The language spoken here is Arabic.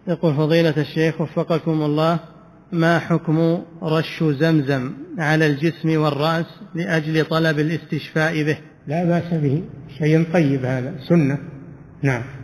يقول فضيلة الشيخ وفقكم الله، ما حكم رش زمزم على الجسم والرأس لأجل طلب الاستشفاء به؟ لا بأس به، شيء طيب هذا، سنة. نعم.